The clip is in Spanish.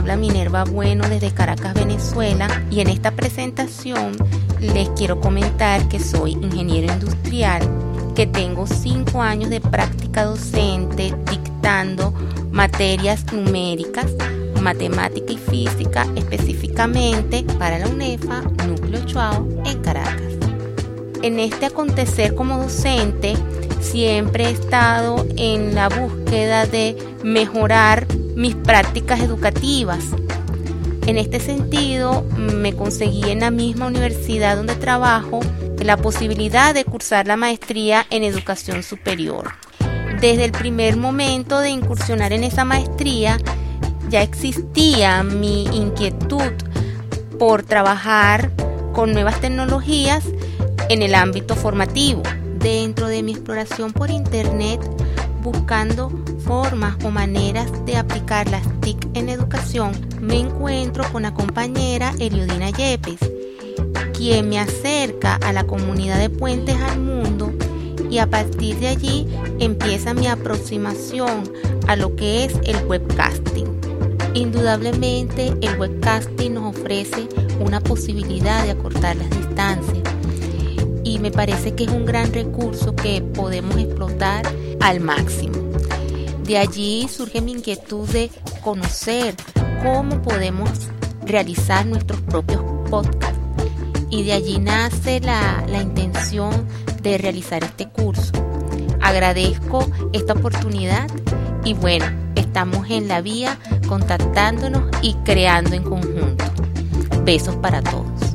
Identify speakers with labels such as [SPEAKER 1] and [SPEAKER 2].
[SPEAKER 1] habla Minerva Bueno desde Caracas, Venezuela, y en esta presentación les quiero comentar que soy ingeniero industrial, que tengo 5 años de práctica docente dictando materias numéricas, matemática y física, específicamente para la UNEFA Núcleo Chuao en Caracas. En este acontecer como docente, siempre he estado en la búsqueda de mejorar mis prácticas educativas. En este sentido, me conseguí en la misma universidad donde trabajo la posibilidad de cursar la maestría en educación superior. Desde el primer momento de incursionar en esa maestría, ya existía mi inquietud por trabajar con nuevas tecnologías en el ámbito formativo. Dentro de mi exploración por internet, buscando formas o maneras de aplicar las TIC en educación, me encuentro con la compañera Eliodina Yepes, quien me acerca a la comunidad de Puentes al Mundo, y a partir de allí empieza mi aproximación a lo que es el webcasting. Indudablemente el webcasting nos ofrece una posibilidad de acortar las distancias y me parece que es un gran recurso que podemos explotar al máximo. De allí surge mi inquietud de conocer cómo podemos realizar nuestros propios podcasts, y de allí nace la intención de realizar este curso. Agradezco esta oportunidad y bueno, estamos en la vía contactándonos y creando en conjunto. Besos para todos.